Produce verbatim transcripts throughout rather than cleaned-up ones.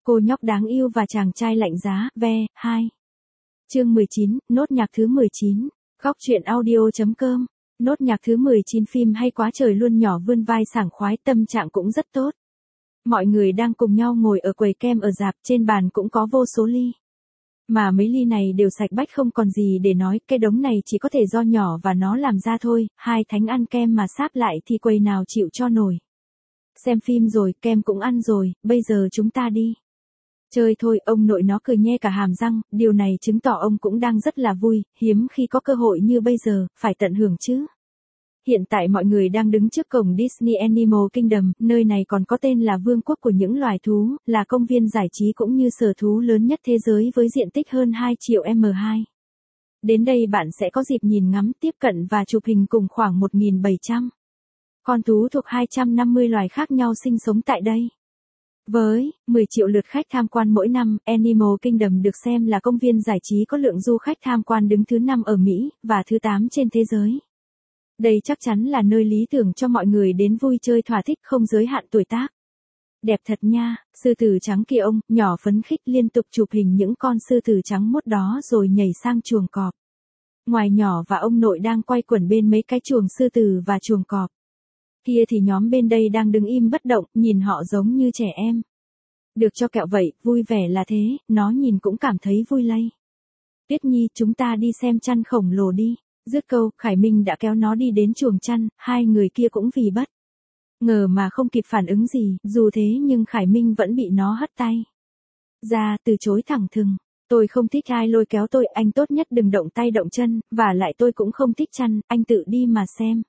Cô nhóc đáng yêu và chàng trai lạnh giá, ve, hai. Chương mười chín, nốt nhạc thứ mười chín. Góc truyện audio.com. Nốt nhạc thứ mười chín phim hay quá trời luôn, nhỏ vươn vai sảng khoái, tâm trạng cũng rất tốt. Mọi người đang cùng nhau ngồi ở quầy kem ở rạp, trên bàn cũng có vô số ly. Mà mấy ly này đều sạch bách không còn gì để nói, cái đống này chỉ có thể do nhỏ và nó làm ra thôi, hai thánh ăn kem mà sáp lại thì quầy nào chịu cho nổi. Xem phim rồi, kem cũng ăn rồi, bây giờ chúng ta đi chơi thôi. Ông nội nó cười nhe cả hàm răng, điều này chứng tỏ ông cũng đang rất là vui, hiếm khi có cơ hội như bây giờ, phải tận hưởng chứ. Hiện tại mọi người đang đứng trước cổng Disney Animal Kingdom, nơi này còn có tên là Vương quốc của những loài thú, là công viên giải trí cũng như sở thú lớn nhất thế giới với diện tích hơn hai triệu mét vuông. Đến đây bạn sẽ có dịp nhìn ngắm, tiếp cận và chụp hình cùng khoảng một nghìn bảy trăm con thú thuộc hai trăm năm mươi loài khác nhau sinh sống tại đây. Với mười triệu lượt khách tham quan mỗi năm, Animal Kingdom được xem là công viên giải trí có lượng du khách tham quan đứng thứ năm ở Mỹ, và thứ tám trên thế giới. Đây chắc chắn là nơi lý tưởng cho mọi người đến vui chơi thỏa thích, không giới hạn tuổi tác. Đẹp thật nha, sư tử trắng kia, ông nhỏ phấn khích liên tục chụp hình những con sư tử trắng mốt đó rồi nhảy sang chuồng cọp. Ngoài nhỏ và ông nội đang quay quẩn bên mấy cái chuồng sư tử và chuồng cọp. Kia thì nhóm bên đây đang đứng im bất động, nhìn họ giống như trẻ em. Được cho kẹo vậy, vui vẻ là thế, nó nhìn cũng cảm thấy vui lây. Tuyết Nhi, chúng ta đi xem chăn khổng lồ đi. Dứt câu, Khải Minh đã kéo nó đi đến chuồng chăn, hai người kia cũng vì bất ngờ mà không kịp phản ứng gì, dù thế nhưng Khải Minh vẫn bị nó hất tay ra, từ chối thẳng thừng. Tôi không thích ai lôi kéo tôi, anh tốt nhất đừng động tay động chân, và lại tôi cũng không thích chăn, anh tự đi mà xem.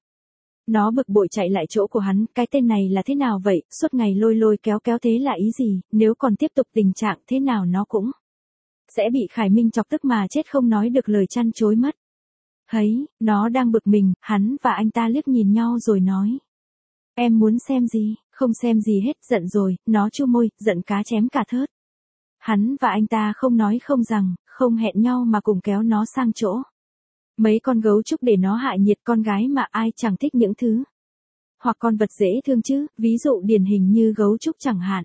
Nó bực bội chạy lại chỗ của hắn, cái tên này là thế nào vậy, suốt ngày lôi lôi kéo kéo thế là ý gì, nếu còn tiếp tục tình trạng thế nào nó cũng sẽ bị Khải Minh chọc tức mà chết không nói được lời, chăn chối mất. Thấy, nó đang bực mình, hắn và anh ta liếc nhìn nhau rồi nói. Em muốn xem gì? Không xem gì hết, giận rồi, nó chu môi, giận cá chém cả thớt. Hắn và anh ta không nói không rằng, không hẹn nhau mà cùng kéo nó sang chỗ mấy con gấu trúc để nó hạ nhiệt, con gái mà ai chẳng thích những thứ hoặc con vật dễ thương chứ, ví dụ điển hình như gấu trúc chẳng hạn.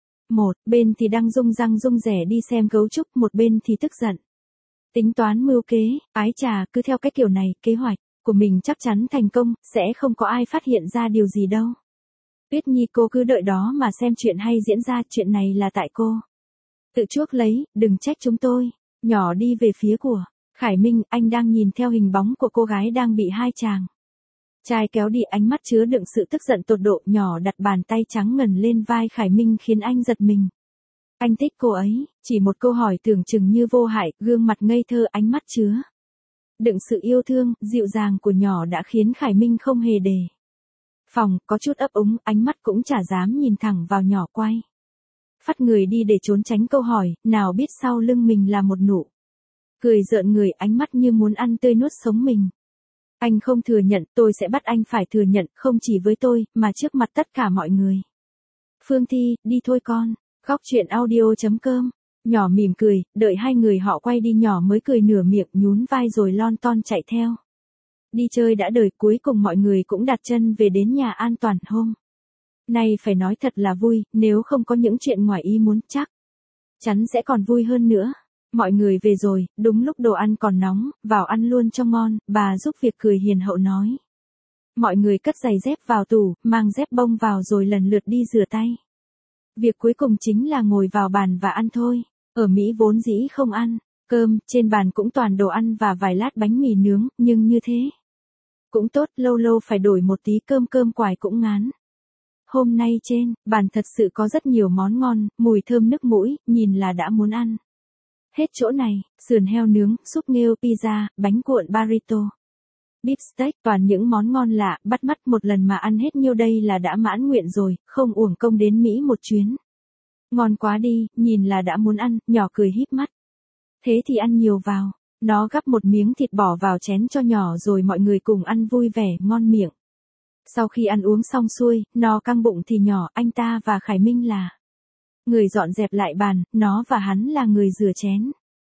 Một bên thì đang rung răng rung rẻ đi xem gấu trúc, một bên thì tức giận. Tính toán mưu kế, ái trà, cứ theo cái kiểu này, kế hoạch của mình chắc chắn thành công, sẽ không có ai phát hiện ra điều gì đâu. Tuyết Nhi, cô cứ đợi đó mà xem chuyện hay diễn ra, chuyện này là tại cô tự chuốc lấy, đừng trách chúng tôi. Nhỏ đi về phía của Khải Minh, anh đang nhìn theo hình bóng của cô gái đang bị hai chàng trai kéo đi, ánh mắt chứa đựng sự tức giận tột độ. Nhỏ đặt bàn tay trắng ngần lên vai Khải Minh khiến anh giật mình. Anh thích cô ấy, chỉ một câu hỏi tưởng chừng như vô hại, gương mặt ngây thơ, ánh mắt chứa đựng sự yêu thương, dịu dàng của nhỏ đã khiến Khải Minh không hề đề phòng, có chút ấp úng, ánh mắt cũng chả dám nhìn thẳng vào nhỏ, quay phát người đi để trốn tránh câu hỏi, nào biết sau lưng mình là một nụ cười rợn người, ánh mắt như muốn ăn tươi nuốt sống mình. Anh không thừa nhận, tôi sẽ bắt anh phải thừa nhận, không chỉ với tôi, mà trước mặt tất cả mọi người. Phương Thi, đi thôi con. Góc truyện audio.com. Nhỏ mỉm cười, đợi hai người họ quay đi nhỏ mới cười nửa miệng, nhún vai rồi lon ton chạy theo. Đi chơi đã đời, cuối cùng mọi người cũng đặt chân về đến nhà an toàn. Hôm nay phải nói thật là vui, nếu không có những chuyện ngoài ý muốn chắc chắn sẽ còn vui hơn nữa. Mọi người về rồi, đúng lúc đồ ăn còn nóng, vào ăn luôn cho ngon, bà giúp việc cười hiền hậu nói. Mọi người cất giày dép vào tủ, mang dép bông vào rồi lần lượt đi rửa tay. Việc cuối cùng chính là ngồi vào bàn và ăn thôi. Ở Mỹ vốn dĩ không ăn cơm, trên bàn cũng toàn đồ ăn và vài lát bánh mì nướng, nhưng như thế cũng tốt, lâu lâu phải đổi một tí, cơm cơm quài cũng ngán. Hôm nay trên bàn thật sự có rất nhiều món ngon, mùi thơm nức mũi, nhìn là đã muốn ăn hết chỗ này. Sườn heo nướng, súp nghêu, pizza, bánh cuộn burrito, beef steak, toàn những món ngon lạ, bắt mắt, một lần mà ăn hết nhiêu đây là đã mãn nguyện rồi, không uổng công đến Mỹ một chuyến. Ngon quá đi, nhìn là đã muốn ăn, nhỏ cười híp mắt. Thế thì ăn nhiều vào. Nó gắp một miếng thịt bỏ vào chén cho nhỏ rồi mọi người cùng ăn vui vẻ, ngon miệng. Sau khi ăn uống xong xuôi, nó căng bụng thì nhỏ, anh ta và Khải Minh là người dọn dẹp lại bàn, nó và hắn là người rửa chén.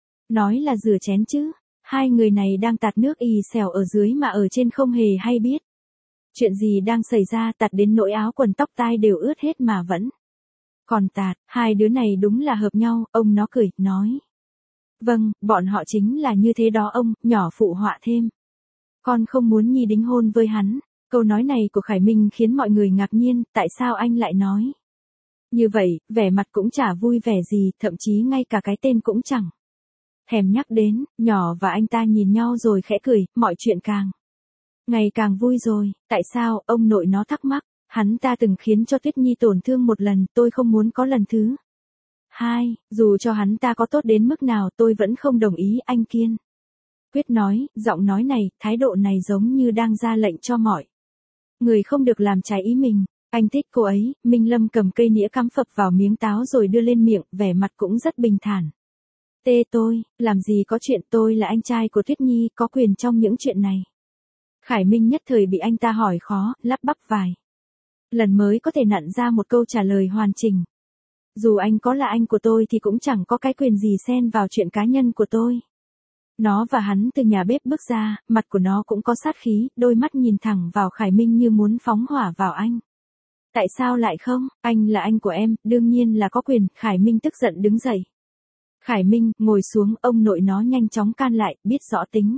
Nói là rửa chén chứ, hai người này đang tạt nước ì xèo ở dưới mà ở trên không hề hay biết chuyện gì đang xảy ra, tạt đến nỗi áo quần tóc tai đều ướt hết mà vẫn Còn Tạt, hai đứa này đúng là hợp nhau, ông nó cười, nói. Vâng, bọn họ chính là như thế đó ông, nhỏ phụ họa thêm. Con không muốn Nhi đính hôn với hắn. Câu nói này của Khải Minh khiến mọi người ngạc nhiên, tại sao anh lại nói. Như vậy, vẻ mặt cũng chả vui vẻ gì, thậm chí ngay cả cái tên cũng chẳng. Thèm nhắc đến, nhỏ và anh ta nhìn nhau rồi khẽ cười, mọi chuyện càng. Ngày càng vui rồi, tại sao, ông nội nó thắc mắc, hắn ta từng khiến cho Tuyết Nhi tổn thương một lần, tôi không muốn có lần thứ. Hai, dù cho hắn ta có tốt đến mức nào tôi vẫn không đồng ý anh Kiên. Quyết nói, giọng nói này, thái độ này giống như đang ra lệnh cho mọi người không được làm trái ý mình. Anh thích cô ấy. Minh Lâm cầm cây nĩa cắm phập vào miếng táo rồi đưa lên miệng, vẻ mặt cũng rất bình thản. Tê tôi, làm gì có chuyện, tôi là anh trai của Tuyết Nhi, có quyền trong những chuyện này. Khải Minh nhất thời bị anh ta hỏi khó, lắp bắp vài lần mới có thể nặn ra một câu trả lời hoàn chỉnh. Dù anh có là anh của tôi thì cũng chẳng có cái quyền gì xen vào chuyện cá nhân của tôi. Nó và hắn từ nhà bếp bước ra, mặt của nó cũng có sát khí, đôi mắt nhìn thẳng vào Khải Minh như muốn phóng hỏa vào anh. Tại sao lại không, anh là anh của em, đương nhiên là có quyền, Khải Minh tức giận đứng dậy. Khải Minh, ngồi xuống, ông nội nó nhanh chóng can lại, biết rõ tính.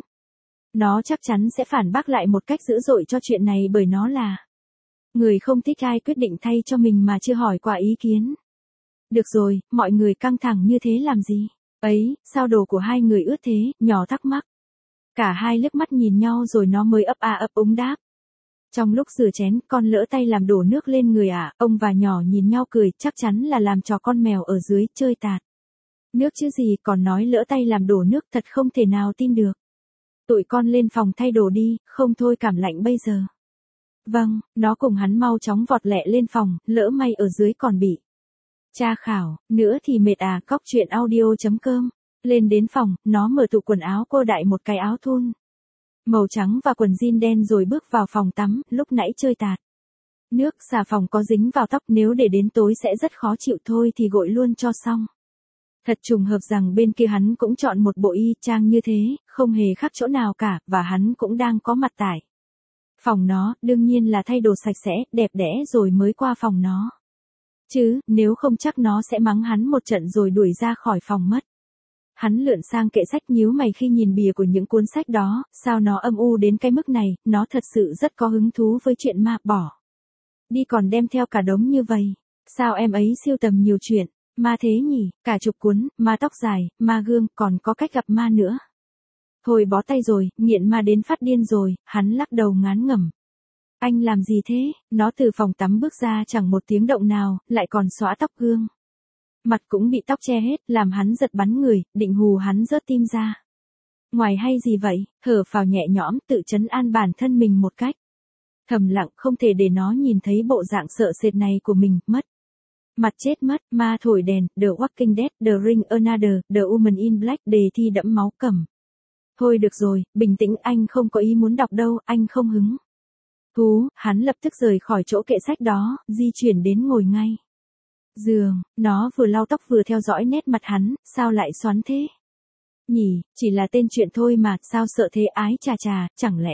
Nó chắc chắn sẽ phản bác lại một cách dữ dội cho chuyện này bởi nó là người không thích ai quyết định thay cho mình mà chưa hỏi qua ý kiến. Được rồi, mọi người căng thẳng như thế làm gì? Ấy, sao đồ của hai người ướt thế, nhỏ thắc mắc. Cả hai liếc mắt nhìn nhau rồi nó mới ấp a ấp úng đáp. Trong lúc rửa chén, con lỡ tay làm đổ nước lên người à, ông và nhỏ nhìn nhau cười, chắc chắn là làm trò con mèo ở dưới, chơi tạt. Nước chứ gì, còn nói lỡ tay làm đổ nước, thật không thể nào tin được. Tụi con lên phòng thay đồ đi, không thôi cảm lạnh bây giờ. Vâng, nó cùng hắn mau chóng vọt lẹ lên phòng, lỡ may ở dưới còn bị tra khảo, nữa thì mệt à. Cóc truyện audio chấm com. Lên đến phòng, nó mở tủ quần áo cô đại một cái áo thun màu trắng và quần jean đen rồi bước vào phòng tắm, lúc nãy chơi tạt. Nước xà phòng có dính vào tóc, nếu để đến tối sẽ rất khó chịu, thôi thì gội luôn cho xong. Thật trùng hợp rằng bên kia hắn cũng chọn một bộ y chang như thế, không hề khác chỗ nào cả, và hắn cũng đang có mặt tại phòng nó, đương nhiên là thay đồ sạch sẽ, đẹp đẽ rồi mới qua phòng nó. Chứ, nếu không chắc nó sẽ mắng hắn một trận rồi đuổi ra khỏi phòng mất. Hắn lượn sang kệ sách nhíu mày khi nhìn bìa của những cuốn sách đó, sao nó âm u đến cái mức này, nó thật sự rất có hứng thú với chuyện ma bỏ. Đi còn đem theo cả đống như vậy. Sao em ấy sưu tầm nhiều chuyện, ma thế nhỉ, cả chục cuốn, ma tóc dài, ma gương, còn có cách gặp ma nữa. Thôi bó tay rồi, nghiện ma đến phát điên rồi, hắn lắc đầu ngán ngẩm. Anh làm gì thế, nó từ phòng tắm bước ra chẳng một tiếng động nào, lại còn xõa tóc gương. Mặt cũng bị tóc che hết, làm hắn giật bắn người, định hù hắn rớt tim ra. Ngoài hay gì vậy, thở phào nhẹ nhõm, tự trấn an bản thân mình một cách thầm lặng, không thể để nó nhìn thấy bộ dạng sợ sệt này của mình, mất. Mặt chết mất, ma thổi đèn, The Walking Dead, The Ring Another, The Woman in Black, đề thi đẫm máu cầm. Thôi được rồi, bình tĩnh, anh không có ý muốn đọc đâu, anh không hứng thú. Hắn lập tức rời khỏi chỗ kệ sách đó, di chuyển đến ngồi ngay giường, nó vừa lau tóc vừa theo dõi nét mặt hắn, sao lại xoắn thế? Nhỉ, chỉ là tên chuyện thôi mà, sao sợ thế, ái chà chà, chẳng lẽ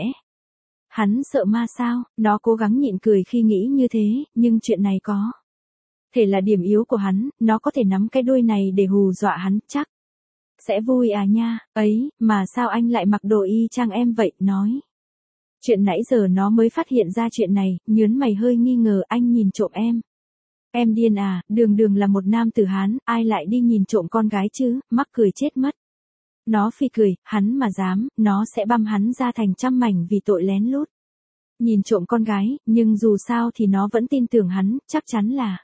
hắn sợ ma sao? Nó cố gắng nhịn cười khi nghĩ như thế, nhưng chuyện này có thể là điểm yếu của hắn, nó có thể nắm cái đuôi này để hù dọa hắn, chắc sẽ vui à nha. Ấy, mà sao anh lại mặc đồ y chang em vậy, nói. Chuyện nãy giờ nó mới phát hiện ra chuyện này, nhớn mày hơi nghi ngờ, anh nhìn trộm em. Em điên à, đường đường là một nam tử Hán, ai lại đi nhìn trộm con gái chứ, mắc cười chết mất. Nó phì cười, hắn mà dám, nó sẽ băm hắn ra thành trăm mảnh vì tội lén lút nhìn trộm con gái, nhưng dù sao thì nó vẫn tin tưởng hắn, chắc chắn là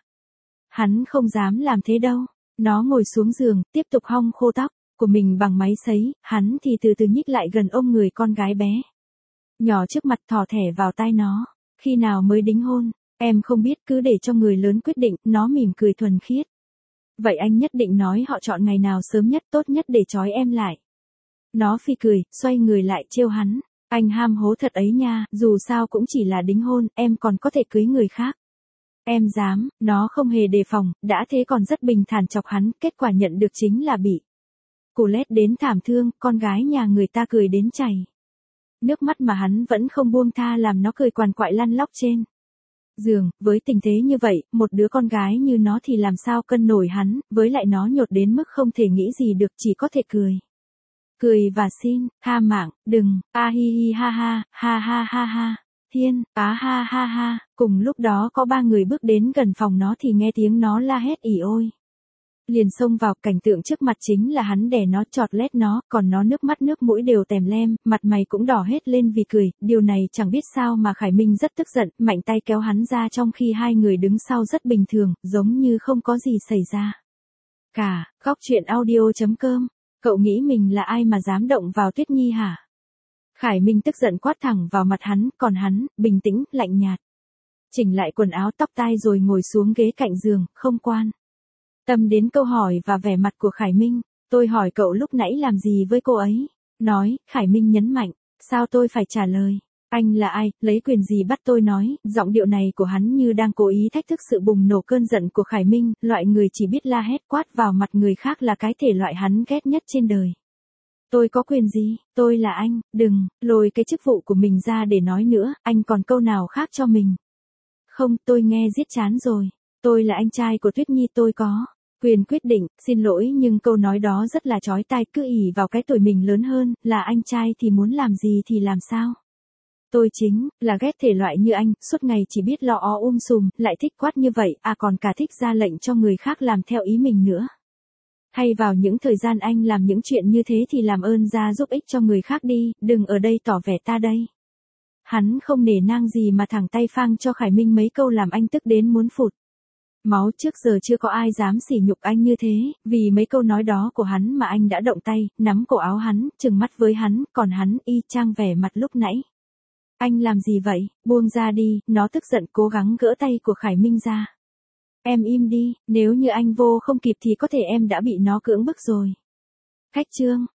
hắn không dám làm thế đâu. Nó ngồi xuống giường, tiếp tục hong khô tóc của mình bằng máy sấy, hắn thì từ từ nhích lại gần ôm người con gái bé nhỏ trước mặt, thò thẻ vào tai nó. Khi nào mới đính hôn? Em không biết, cứ để cho người lớn quyết định. Nó mỉm cười thuần khiết. Vậy anh nhất định nói họ chọn ngày nào sớm nhất, tốt nhất để trói em lại. Nó phì cười, xoay người lại trêu hắn. Anh ham hố thật ấy nha, dù sao cũng chỉ là đính hôn, em còn có thể cưới người khác. Em dám, nó không hề đề phòng, đã thế còn rất bình thản chọc hắn, kết quả nhận được chính là bị cù lét đến thảm thương, con gái nhà người ta cười đến chảy nước mắt mà hắn vẫn không buông tha làm nó cười quằn quại lăn lóc trên giường, với tình thế như vậy, một đứa con gái như nó thì làm sao cân nổi hắn, với lại nó nhột đến mức không thể nghĩ gì được, chỉ có thể cười. Cười và xin, tha mạng, đừng, a hi hi ha ha, ha ha ha ha, thiên, á ha ha ha, cùng lúc đó có ba người bước đến gần phòng nó thì nghe tiếng nó la hét ỉ ôi. Liền xông vào, cảnh tượng trước mặt chính là hắn đè nó, chọt lét nó, còn nó nước mắt nước mũi đều tèm lem, mặt mày cũng đỏ hết lên vì cười, điều này chẳng biết sao mà Khải Minh rất tức giận, mạnh tay kéo hắn ra trong khi hai người đứng sau rất bình thường, giống như không có gì xảy ra. Cả, góc truyện audio chấm com, cậu nghĩ mình là ai mà dám động vào Tuyết Nhi hả? Khải Minh tức giận quát thẳng vào mặt hắn, còn hắn, bình tĩnh, lạnh nhạt. Chỉnh lại quần áo tóc tai rồi ngồi xuống ghế cạnh giường, không quan tâm đến câu hỏi và vẻ mặt của Khải Minh. Tôi hỏi cậu lúc nãy làm gì với cô ấy? Nói, Khải Minh nhấn mạnh, sao tôi phải trả lời? Anh là ai, lấy quyền gì bắt tôi nói? Giọng điệu này của hắn như đang cố ý thách thức sự bùng nổ cơn giận của Khải Minh, loại người chỉ biết la hét quát vào mặt người khác là cái thể loại hắn ghét nhất trên đời. Tôi có quyền gì? Tôi là anh, đừng, lôi cái chức vụ của mình ra để nói nữa, anh còn câu nào khác cho mình? Không, tôi nghe giết chán rồi. Tôi là anh trai của Tuyết Nhi, tôi có quyền quyết định, xin lỗi nhưng câu nói đó rất là chói tai, cứ ỷ vào cái tuổi mình lớn hơn, là anh trai thì muốn làm gì thì làm sao. Tôi chính là ghét thể loại như anh, suốt ngày chỉ biết lo ó um sùm, lại thích quát như vậy, à còn cả thích ra lệnh cho người khác làm theo ý mình nữa. Hay vào những thời gian anh làm những chuyện như thế thì làm ơn ra giúp ích cho người khác đi, đừng ở đây tỏ vẻ ta đây. Hắn không nể nang gì mà thẳng tay phang cho Khải Minh mấy câu làm anh tức đến muốn phụt máu. Trước giờ chưa có ai dám sỉ nhục anh như thế, vì mấy câu nói đó của hắn mà anh đã động tay, nắm cổ áo hắn, trừng mắt với hắn, còn hắn y chang vẻ mặt lúc nãy. Anh làm gì vậy, buông ra đi, nó tức giận cố gắng gỡ tay của Khải Minh ra. Em im đi, nếu như anh vô không kịp thì có thể em đã bị nó cưỡng bức rồi. Khách chương.